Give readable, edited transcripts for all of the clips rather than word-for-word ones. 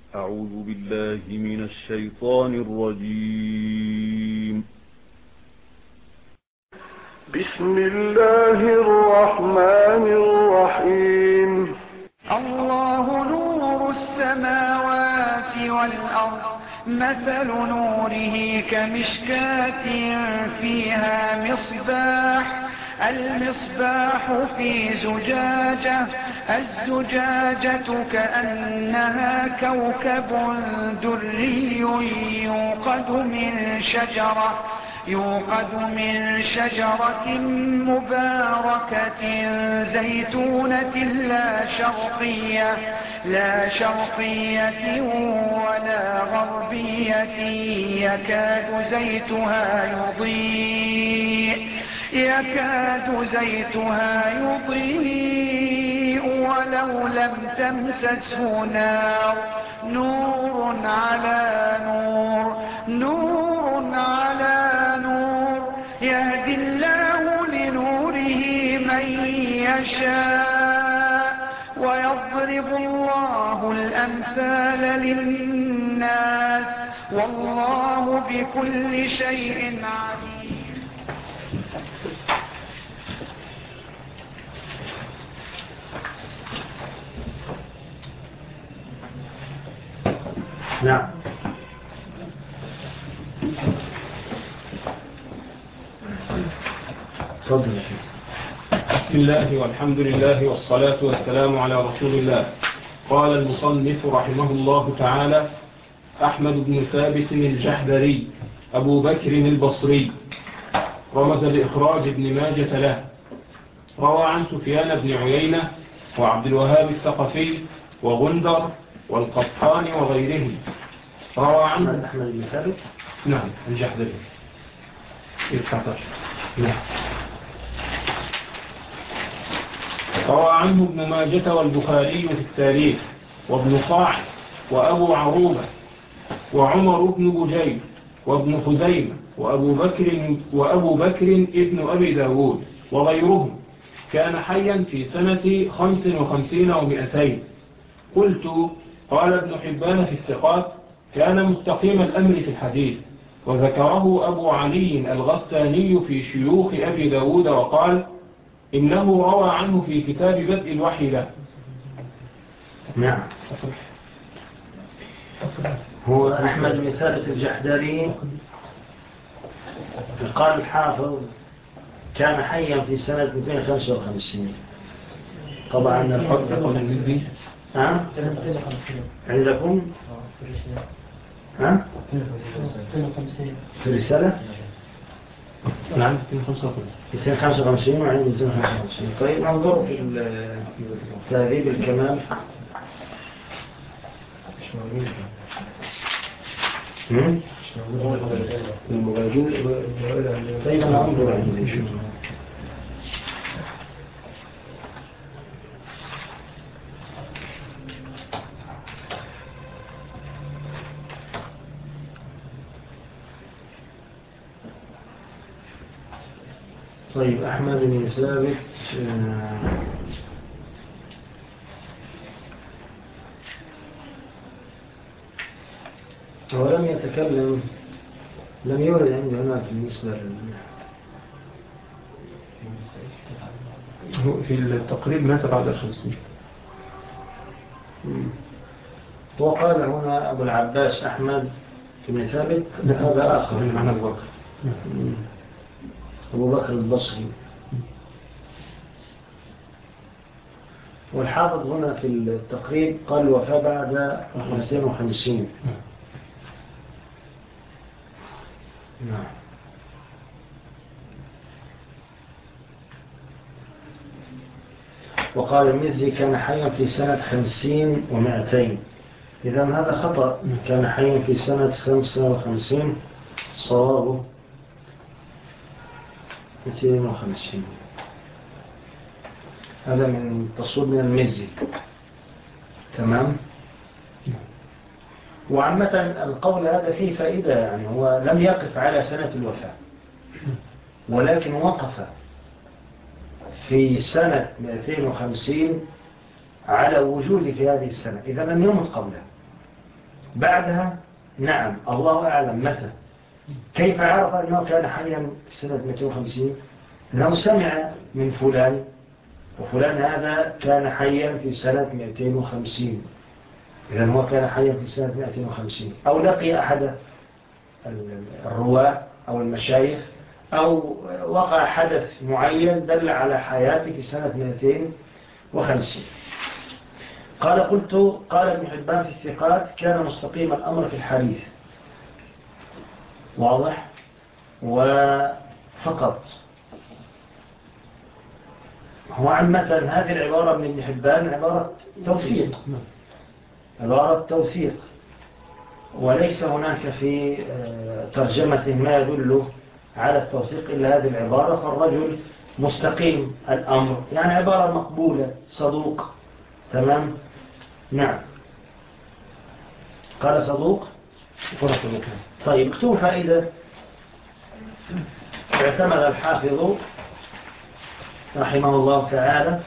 أعوذ بالله من الشيطان الرجيم. بسم الله الرحمن الرحيم. الله نور السماوات والأرض، مثل نوره كمشكاة فيها مصباح، المصباح في زجاجة، الزجاجة كأنها كوكب دري يوقد من شجرة مباركة زيتونة لا شرقية ولا غربية، يكاد زيتها يضيء ولو لم تمسسه نار، نور على نور، يهدي الله لنوره من يشاء، ويضرب الله الأمثال للناس، والله بكل شيء عليم. نعم. تفضل. بسم الله والحمد لله والصلاة والسلام على رسول الله. قال المصنف رحمه الله تعالى: أحمد بن ثابت الجحدري أبو بكر البصري، رمز بإخراج ابن ماجة له. روى عن سفيان بن عيينة وعبد الوهاب الثقفي وغندر والقطان وغيرهم. روى عنه أحمد بن ثابت، نعم، الجحدري. نعم. روى عنه ابن ماجة والبخاري في التاريخ، وابن صاعد وأبو عروبة وعمر بن بجير وابن خزيمة وأبو بكر ابن أبي داود وغيرهم. كان حيا في سنة 55 و200. قلت: قال ابن حبان في الثقات: كان مستقيم الأمر في الحديث. وذكره أبو علي الغساني في شيوخ أبي داود وقال: إنه روى عنه في كتاب بدء الوحي له. نعم. هو أحمد بن ثابت الجحدري، قال الحافظ كان حيا في سنة 255. طبعا الحكم قبل المدي عندكم في الرسالة نعم 255 وعند 255. طيب ننظر في تهذيب الكمال. طيب أنا أنظر عندي شو. طيب أحمد بن ثابت هو لم يتكلم، لم يورد عندي هناك بالنسبة في التقريب مات بعد 50. وقال هنا أبو العباس أحمد بن ثابت، هذا آخر من أبو بكر، أبو بكر البصري. والحافظ هنا في التقريب قال وفاة بعد 250. نعم. وقال المزي كان حيا في سنة 50 و200. إذن هذا خطأ، كان حيا في سنة 55، صوابه 250. هذا من تصوير من المزي. تمام. وعامة القول هذا فيه فائدة، يعني هو لم يقف على سنة الوفاة، ولكن وقف في سنة 250 على وجود في هذه السنة، إذا لم يمت قبله. بعدها نعم الله أعلم متى. كيف عرف أنه كان حيا في سنة 250؟ أنه سمع من فلان، وفلان هذا كان حيا في سنة 250، إذن هو كان حيا في سنة 250. أو لقي أحد الرواة أو المشايخ، أو وقع حدث معين دل على حياته في سنة 250. قال ابن حبان في الثقات: كان مستقيم الأمر في الحديث. واضح؟ وفقط هو عامة هذه العبارة من ابن حبان عبارة توثيق، وليس هناك في ترجمة ما يدل على التوثيق إلا هذه العبارة. فالرجل مستقيم الأمر، يعني عبارة مقبولة، صدوق. تمام. نعم. قال صدوق. طيب اكتب فائدة: اعتمد الحافظ رحمه الله تعالى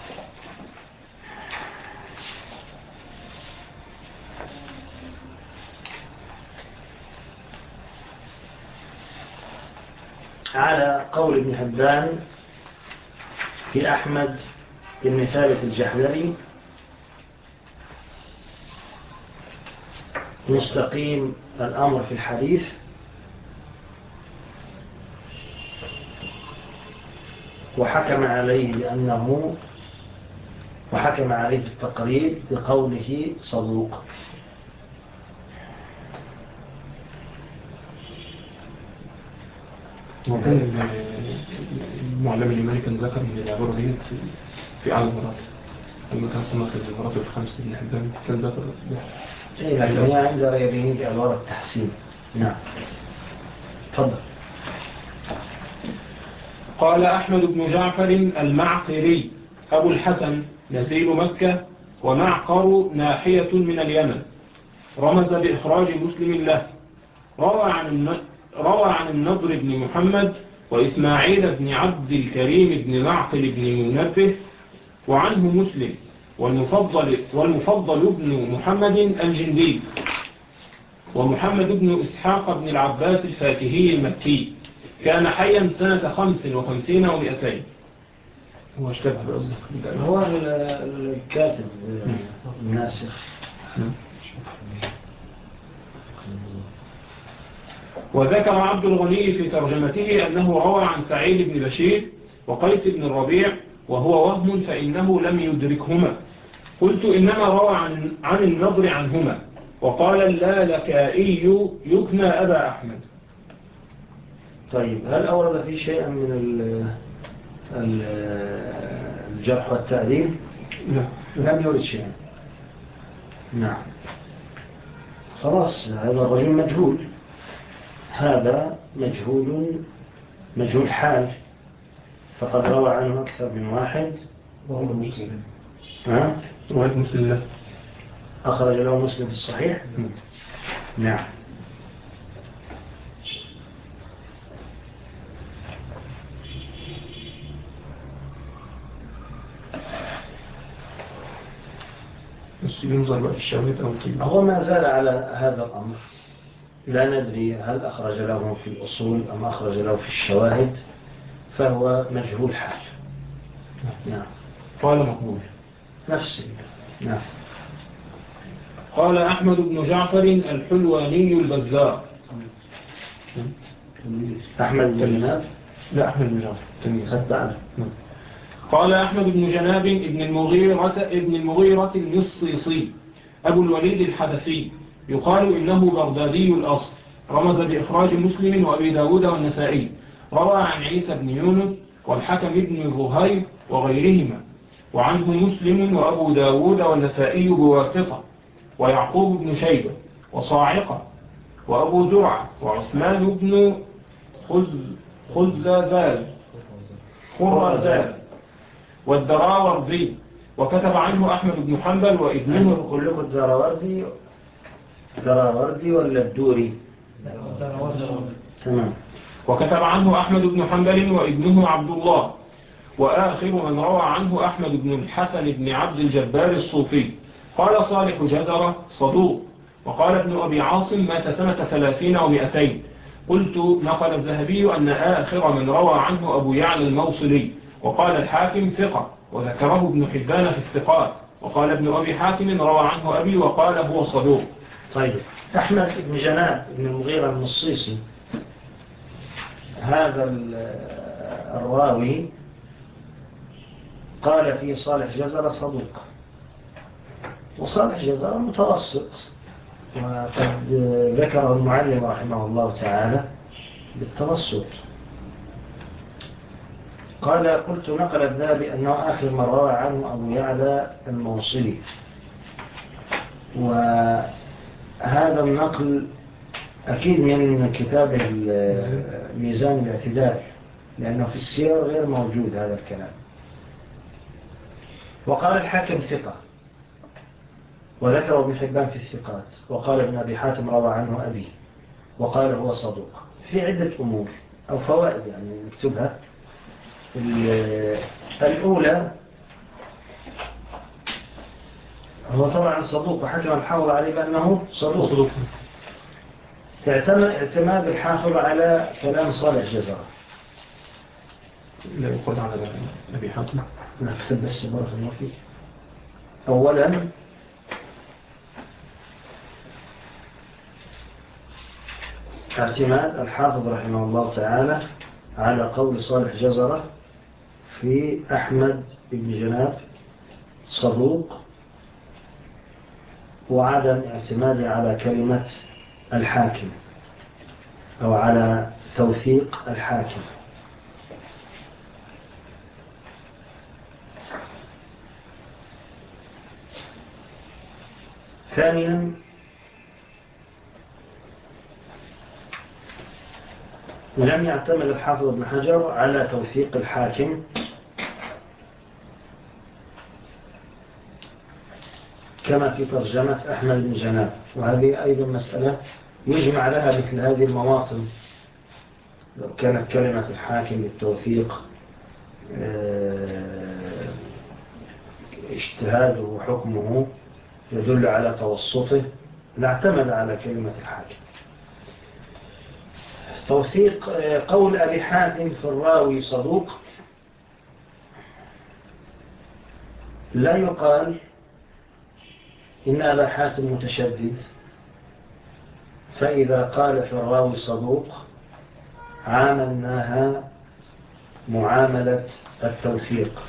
على قول ابن حبان في أحمد بن ثابت الجحدري: مستقيم الأمر في الحديث، وحكم عليه التقريب بقوله صدوق. وكان المعلم اليماني كان ذكر من العبارة دي في أعلى المراتب، لما كان صنف المراتب الخمس ابن حبان كان ذكر لكن هي عند غيره بعبارة التحسين. نعم. تفضل. قال أحمد بن جعفر المعقري أبو الحسن نزيل مكة، ومعقر ناحية من اليمن، رمز بإخراج مسلم له. روى عن النضر بن محمد وإسماعيل بن عبد الكريم بن معقل بن منبه، وعنه مسلم والمفضل بن محمد الجندي، ومحمد بن إسحاق بن العباس الفاكهي المكي، كان حيا سنة 55 و200. هو اشتبه بأصدق هو الكاتب الناسخ. وذكر عبد الغني في ترجمته أنه روى عن سعيد بن بشير وقيس بن الربيع، وهو وهم فإنه لم يدركهما. قلت إنما روى عن النضر عنهما. وقال اللالكائي يكنى أبا أحمد. طيب هل أورد في شيء من الجرح والتعديل؟ لم يورد شيء. نعم. خلاص هذا الرجل مجهول، هذا مجهول حال، فقد روى عنه أكثر من واحد. وهو مسلم. رواية مسلم له، أخرج له مسلم في الصحيح. نعم. بس ينظر بقى في الشواهد أو في هو ما زال على هذا الأمر، لا ندري هل أخرج له في الأصول أم أخرج له في الشواهد، فهو مجهول حال. نعم. قال مقبول نفسه. نعم. قال أحمد بن جعفر الحلواني البزار. أحمد بن جناب. لا، أحمد بن جعفر. قال أحمد بن جناب ابن المغيرة المصيصي أبو الوليد الحدثي، يقال إنه بغدادي الأصل، رمز بإخراج مسلم وأبي داود والنسائي. روى عن عيسى بن يونس والحكم بن زهير وغيرهما، وعنه مسلم وأبو داود والنسائي بواسطة، ويعقوب بن شيبة وصاعقة وأبو زرعة وعثمان بن خرزال والدراوردي. وكتب عنه أحمد بن حنبل وابنه. كلكم الدراوردي ولا الدوري؟ تمام. وكتب عنه أحمد بن حنبل وابنه عبد الله. وآخر من روى عنه أحمد بن الحسن بن عبد الجبار الصوفي. قال صالح جزرة صدوق، وقال ابن أبي عاصم مات سنة 30 و200. قلت نقل الذهبي أن آخر من روى عنه أبو يعلى الموصلي، وقال الحاكم ثقة، وذكره ابن حبان في الثقات، وقال ابن أبي حاتم روى عنه أبي وقال هو صدوق. طيب، أحمد بن جناب بن المغيرة المصيصي، هذا الراوي قال فيه صالح جزرة صدوق، وصالح جزرة متوسط، وقد ذكره المعلم رحمه الله تعالى بالتوسط. قلت نقل الذهبي أنه آخر من روى عنه أبو يعلى الموصلي، وهذا النقل أكيد من كتاب ميزان الاعتدال، لأنه في السير غير موجود هذا الكلام. وقال الحاكم ثقة، وذكر ابن حبان في الثقات، وقال ابن أبي حاتم روى عنه أبي وقال هو صدوق. في عدة أمور أو فوائد يعني نكتبها. الأولى، هو طبعا صدوق، وحكم الحافظ عليه بأنه صدوق. اعتماد الحافظ على كلام صالح جزرة، لا يقول على أبي حاتم. نكتب بس بارك الله فيك. أولا، اعتماد الحافظ رحمه الله تعالى على قول صالح جزرة في أحمد بن جناب صدوق، وعدم اعتماده على كلمة الحاكم أو على توثيق الحاكم. ثانيا، لم يعتمد الحافظ ابن حجر على توثيق الحاكم كما في ترجمة أحمد بن جناب، وهذه أيضا مسألة يجمع لها مثل هذه المواطن. لو كانت كلمة الحاكم بالتوثيق اجتهاده وحكمه يدل على توسطه لاعتمد على كلمة الحاكم. توثيق قول أبي حاتم في الراوي صدوق، لا يقال إن أبا حاتم متشدد، فإذا قال في الراوي صدوق عاملناها معاملة التوثيق،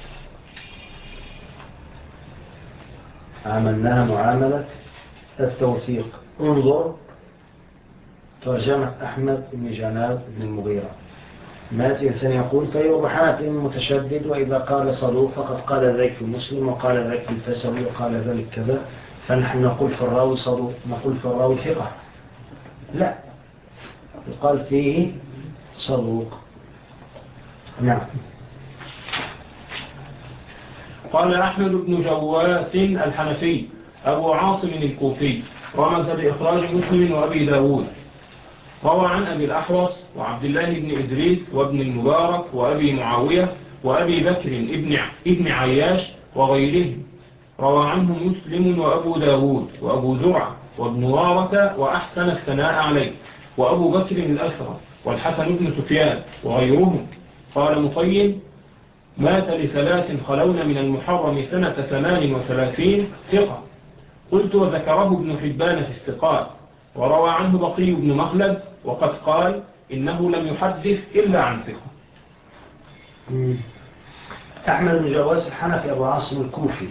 عاملناها معاملة التوثيق. انظر ترجمة أحمد بن جناب بن المغيرة، ما يأتي إنسان يقول طيب أبو حاتم متشدد، وإذا قال صدوق فقد قال ذلك في مسلم وقال ذلك في الفسوي وقال ذلك كذا، فنحن نقول في الراوي صدوق، نقول في الراوي ثقة. لا، يقال فيه صدوق. نعم. قال أحمد بن جواث الحنفي أبو عاصم الكوفي، رمز بإخراج مسلم وأبي داود. روى عن أبي الأحوص وعبد الله بن إدريس وابن المبارك وأبي معاوية وأبي بكر ابن عياش وغيرهم. روى عنه مسلم وأبو داود وأبو زرعة وابن وارة وأحسن الثناء عليه وأبو بكر الأسرى والحسن بن سفيان وغيرهم. قال مطيب مات ل3 خلون من المحرم سنة 38 ثقة. قلت وذكره ابن حبان في الثقات، وروى عنه بقي بن مخلد وقد قال إنه لم يحدث إلا عن ثقة. أحمد بن جواز الحنفي أبو عاصم الكوفي،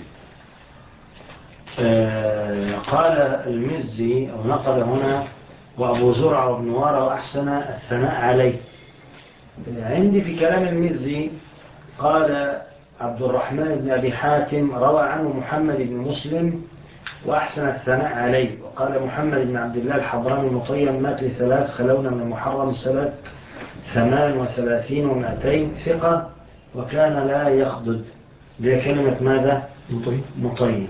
قال المزي أو نقل هنا وأبو زرع وابن وارة وأحسن الثناء عليه. عندي في كلام المزي قال عبد الرحمن بن أبي حاتم روى عنه محمد بن مسلم وأحسن الثناء عليه، وقال محمد بن عبد الله الحضراني مطيب مات ل3 خلون من المحرم سنة 38 و200 ثقة، وكان لا يخضد. دي كلمة ماذا؟ مطيب.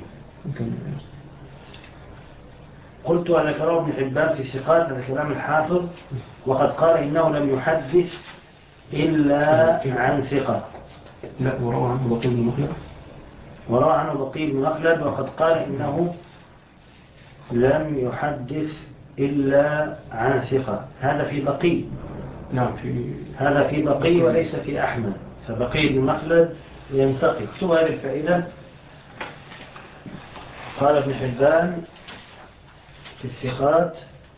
قلت وذكره ابن حبان في ثقات، هذا كلام الحافظ، وقد قال إنه لم يحدث إلا عن ثقة. لا، وروى عنه بقي بن مخلد. وروى عنه بقي بن مخلد وقد قال إنه لم يحدث إلا عن ثقة. هذا في بقي. نعم هذا في بقي وليس في أحمد. فبقي بن مخلد ينتقي. اكتبوا هذه الفائدة. قال ابن حبان في الثقات.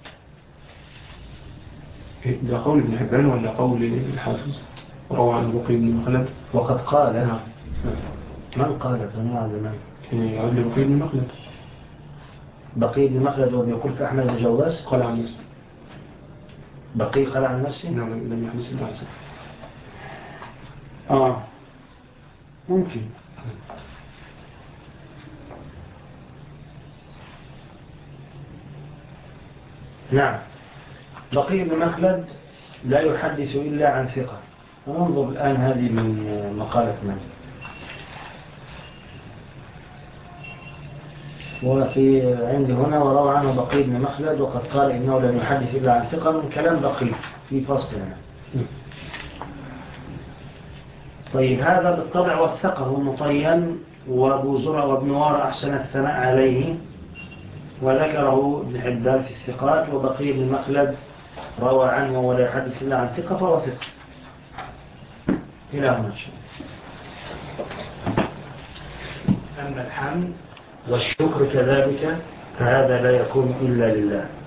ده قول ابن حبان ولا قول الحافظ؟ روى عن بقي بن مخلد. وقد قال. نعم. من قال جميع زمان؟ يعود لبقي بن مخلد. بقي بن مخلد ويقول في أحمد بن جواز قال عن نفسه. بقي قال عن نفسه. نعم لم يحدث إلا عن نفسه. ممكن. نعم. بقي بن مخلد لا يحدث إلا عن ثقة. ننظر الآن هذه من مقالة من. وفي عندي هنا وروى عنه بقي بن مخلد وقد قال إنه لم يحدث إلا عن ثقة. من كلام بقي في فصل هنا. طيب هذا بالطبع وثقه مطين وابو زرع وابن وار أحسن الثناء عليه وذكره ابن حبان في الثقات. وبقي بن مخلد روى عنه ولا يحدث إلا عن ثقة فهو ثقة. إلى هنا أما الحمد والشكر كذلك فهذا لا يكون إلا لله.